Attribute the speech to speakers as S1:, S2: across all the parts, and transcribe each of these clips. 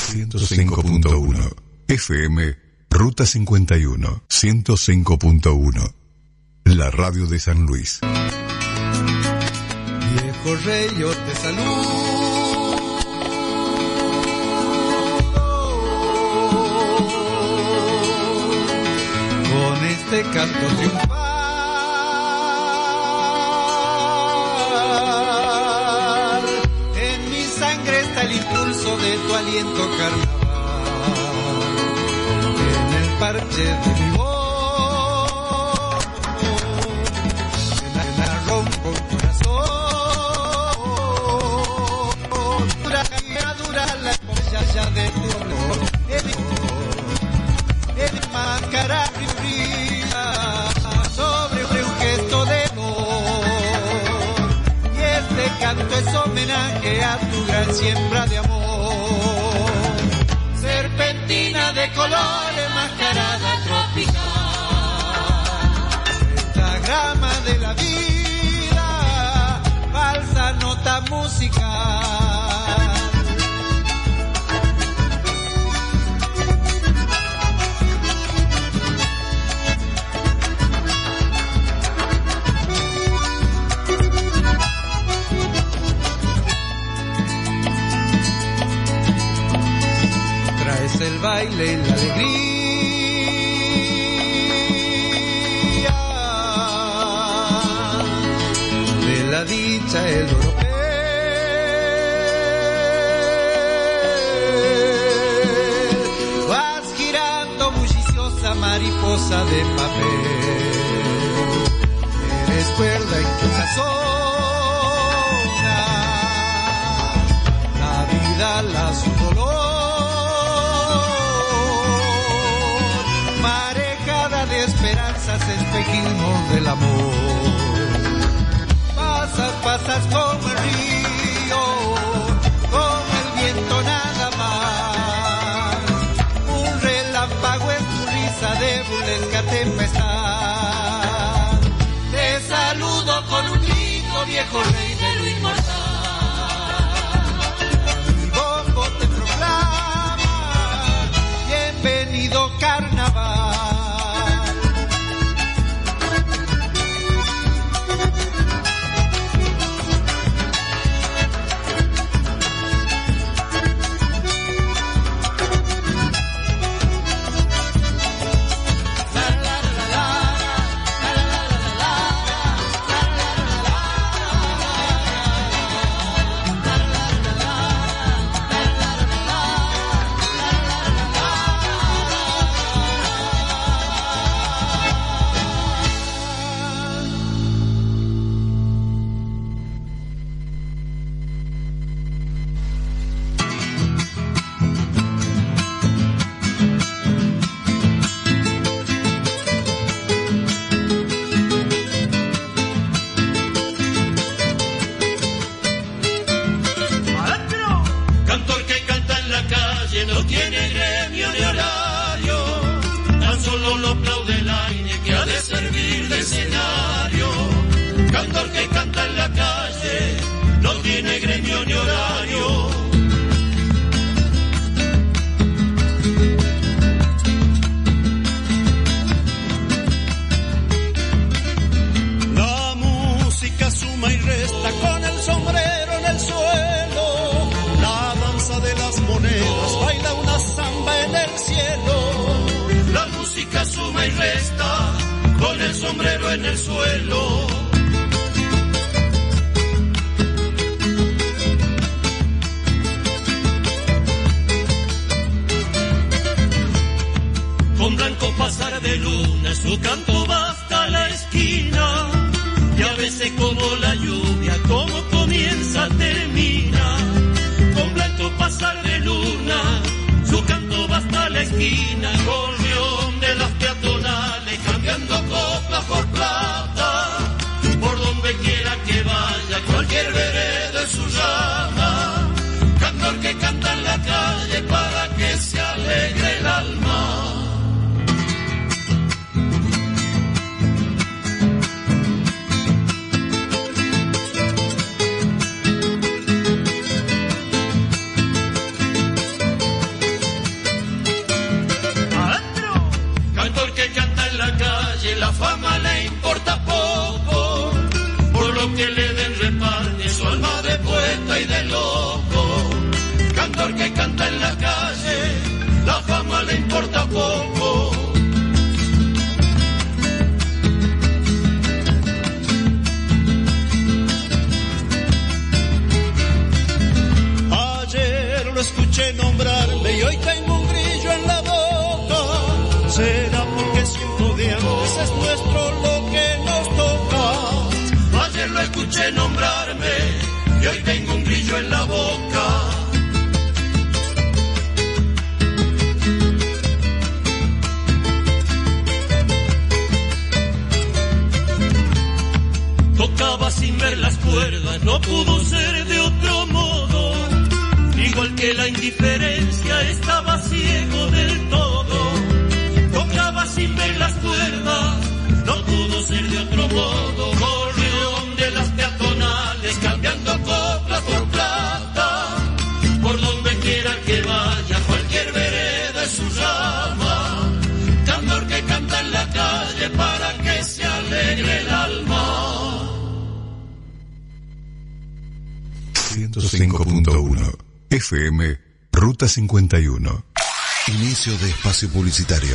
S1: 105.1. FM Ruta 51, 105.1. La radio de San Luis.
S2: Viejo rey, yo te saludo. Con este canto triunfal, en mi sangre está el impulso de tu aliento carnaval. En el parche de mi voz, en la rompo el corazón. Dura la ya de tu olor. En máscara brilla sobre un gesto de amor. Y este canto es homenaje a tu gran siembra de amor. Serpentina de colores, mascarada tropical. Pentagrama de la vida, falsa nota musical. El baile y la alegría de la dicha, el oropel. Vas girando bulliciosa mariposa de papel. Eres cuerda en que sazona la vida, su dolor. Esperanzas, espejismos del amor. Pasas como el río, como el viento nada más. Un relámpago es tu risa de burlesca tempestad. Te saludo con un grito, viejo rey de lo inmortal. Mi bombo te proclama, bienvenido carnaval. escuché nombrarme y hoy tengo un grillo en la boca. Será porque siento de antes es nuestro lo que nos toca. Ayer lo escuché nombrarme y hoy tengo un grillo en la boca. Tocaba sin ver las cuerdas, no pudo ser de otro modo. Igual que la indiferencia, estaba ciego del todo. Tocaba sin ver las cuerdas, no pudo ser de otro modo. Corrió de las peatonales, cambiando coplas por plata. Por donde quiera que vaya, cualquier vereda es su llama. Candor que canta en la calle para que se alegre el alma.
S1: 105.1 FM Ruta 51.
S3: Inicio de espacio publicitario.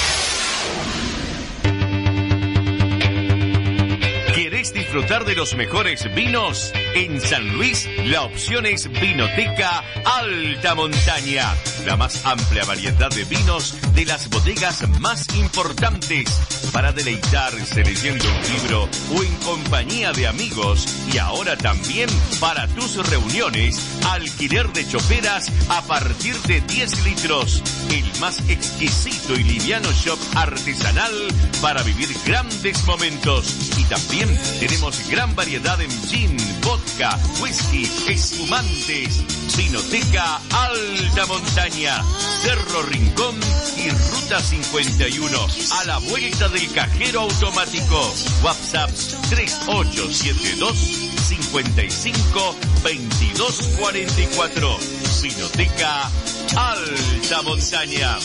S4: ¿Querés disfrutar de los mejores vinos? En San Luis, la opción es Vinoteca Alta Montaña. La más amplia variedad de vinos de las bodegas más importantes para deleitarse leyendo un libro o en compañía de amigos. Y ahora también para tus reuniones, alquiler de choperas a partir de 10 litros. El más exquisito y liviano shop artesanal para vivir grandes momentos. Y también tenemos gran variedad en gin, vodka, whisky, espumantes. Vinoteca Alta Montaña, Cerro Rincón y Ruta 51, a la vuelta del cajero automático. WhatsApp 3872 55 22 44. Vinoteca Alta Montaña.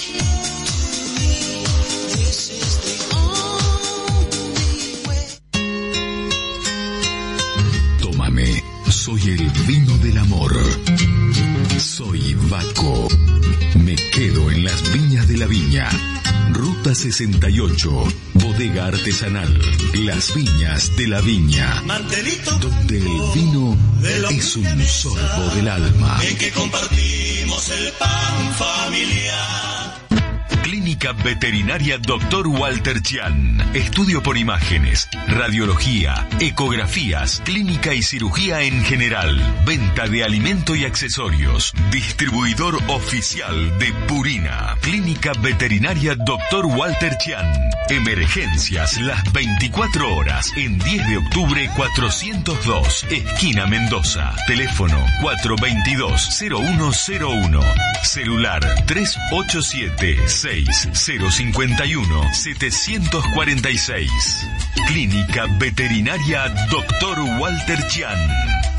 S1: Tómame, soy el vino del amor. Soy Vaco. Me quedo en las viñas de la viña. Ruta 68, bodega artesanal, las viñas de la viña, donde el vino es un sorbo del alma.
S2: En que compartimos el pan familiar.
S5: Clínica Veterinaria Dr. Walter Chian. Estudio por imágenes, radiología, ecografías, clínica y cirugía en general. Venta de alimento y accesorios. Distribuidor oficial de Purina. Clínica Veterinaria Dr. Walter Chian. Emergencias las 24 horas. En 10 de octubre 402, esquina Mendoza. Teléfono 422-0101. Celular 387-6051-746. Clínica Veterinaria Dr. Walter Chian.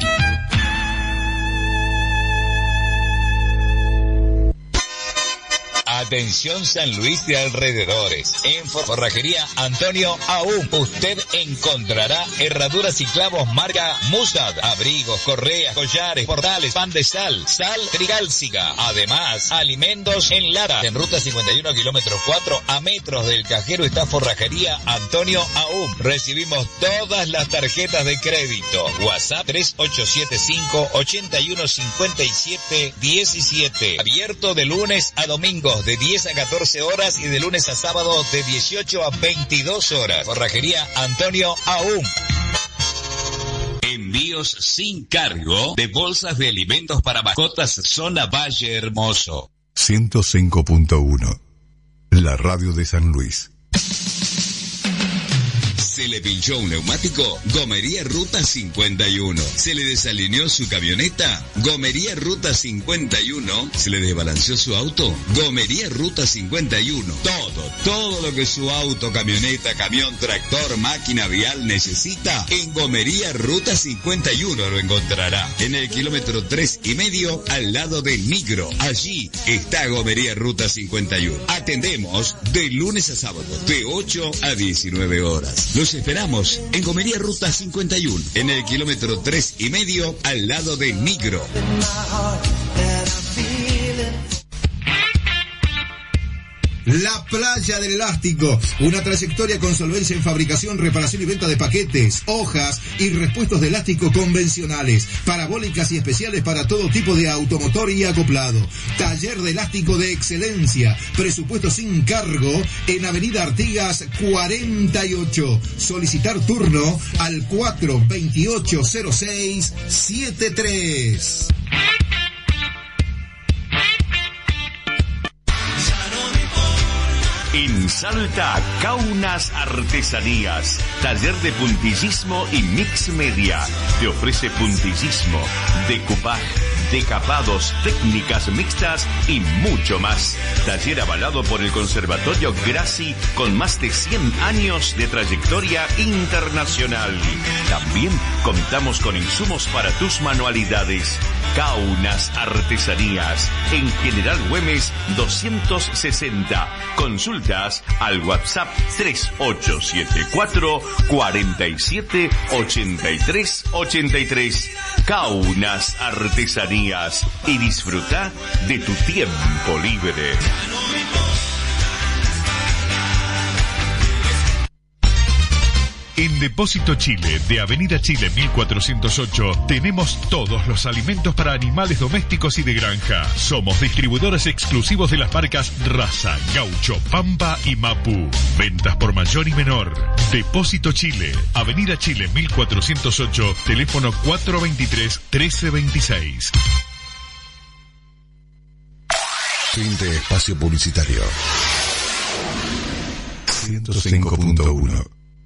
S6: Atención San Luis de alrededores. En Forrajería Antonio Aún usted encontrará herraduras y clavos marca Mustad, abrigos, correas, collares, portales, pan de sal, sal trigálcica. Además, alimentos en lata. En Ruta 51, kilómetro 4, a metros del cajero está Forrajería Antonio Aún. Recibimos todas las tarjetas de crédito. WhatsApp 3875-8157-17. Abierto de lunes a domingos de 10 a 14 horas y de lunes a sábado de 18 a 22 horas. Forrajería Antonio Aún.
S7: Envíos sin cargo de bolsas de alimentos para mascotas, zona Valle Hermoso.
S1: 105.1, la radio de San Luis.
S7: Se le pinchó un neumático, Gomería Ruta 51. Se le desalineó su camioneta, Gomería Ruta 51. Se le desbalanceó su auto, Gomería Ruta 51. Todo lo que su auto, camioneta, camión, tractor, máquina vial necesita, en Gomería Ruta 51 lo encontrará. En el kilómetro 3,5, al lado de Nigro. Allí está Gomería Ruta 51. Atendemos de lunes a sábado, de 8 a 19 horas. Los esperamos en Gomería Ruta 51, en el kilómetro 3,5, al lado de Nigro.
S8: La Playa del Elástico, una trayectoria con solvencia en fabricación, reparación y venta de paquetes, hojas y repuestos de elástico convencionales, parabólicas y especiales para todo tipo de automotor y acoplado. Taller de elástico de excelencia, presupuesto sin cargo en Avenida Artigas 48. Solicitar turno al 428-0673.
S4: En Salta, Kaunas Artesanías, taller de puntillismo y mix media. Te ofrece puntillismo, decoupage, decapados, técnicas mixtas y mucho más. Taller avalado por el Conservatorio Grassi con más de 100 años de trayectoria internacional. También contamos con insumos para tus manualidades. Kaunas Artesanías, en General Güemes 260. Consultas al WhatsApp 3874 47 83 83. Kaunas Artesanías, y disfruta de tu tiempo libre.
S5: En Depósito Chile, de Avenida Chile 1408, tenemos todos los alimentos para animales domésticos y de granja. Somos distribuidores exclusivos de las marcas Raza, Gaucho, Pampa y Mapu. Ventas por mayor y menor. Depósito Chile, Avenida Chile 1408, teléfono 423-1326.
S3: Fin de espacio publicitario. 105.1.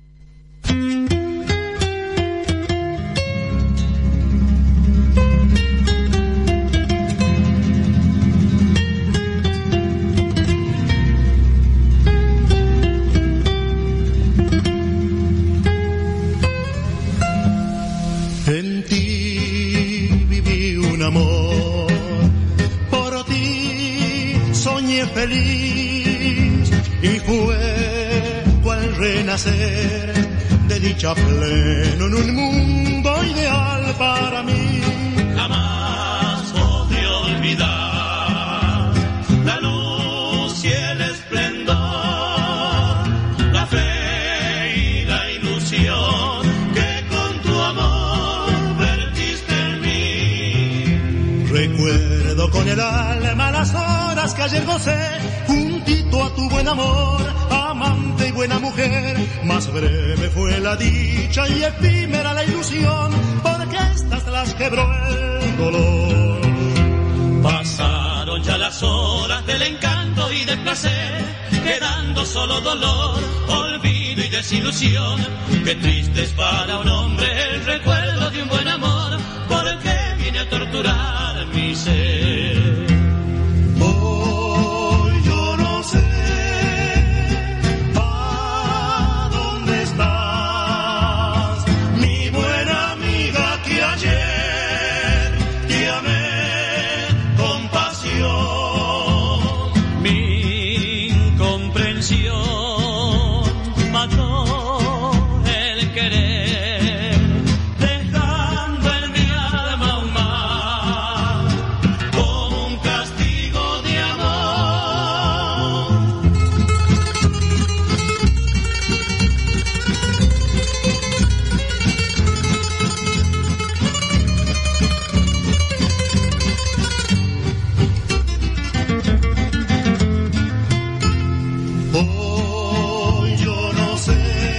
S2: En ti viví un amor, por ti soñé feliz y fue cual renacer de dicha pleno en un mundo ideal para mí. Jamás podré olvidar la luz y el esplendor, la fe y la ilusión que con tu amor vertiste en mí. Recuerdo con el alma las horas que ayer gocé juntito a tu buen amor, amante y buena mujer. Más breve fue la dicha y efímera la ilusión, porque estas las quebró el dolor. Pasaron ya las horas del encanto y del placer, quedando solo dolor, olvido y desilusión. Qué triste es para un hombre el recuerdo de un buen amor, porque viene a torturar mi ser. Hoy yo no sé a dónde estás, mi buena amiga que ayer te amé con pasión. Mi incomprensión mató el querer, dejando en mi alma un mal como un castigo de amor. Hoy yo no sé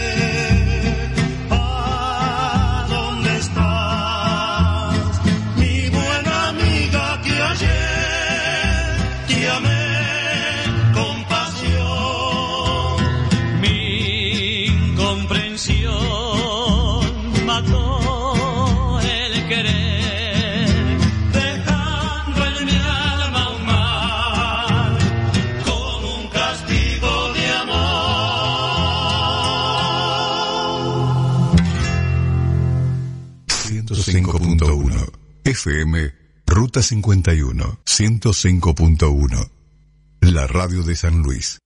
S2: a dónde estás, mi buena amiga que ayer te amé con pasión. Mi incomprensión mató el querer, dejando en mi alma un mal como un castigo de amor.
S3: 105.1 FM, Ruta 51, 105.1. La radio de San Luis.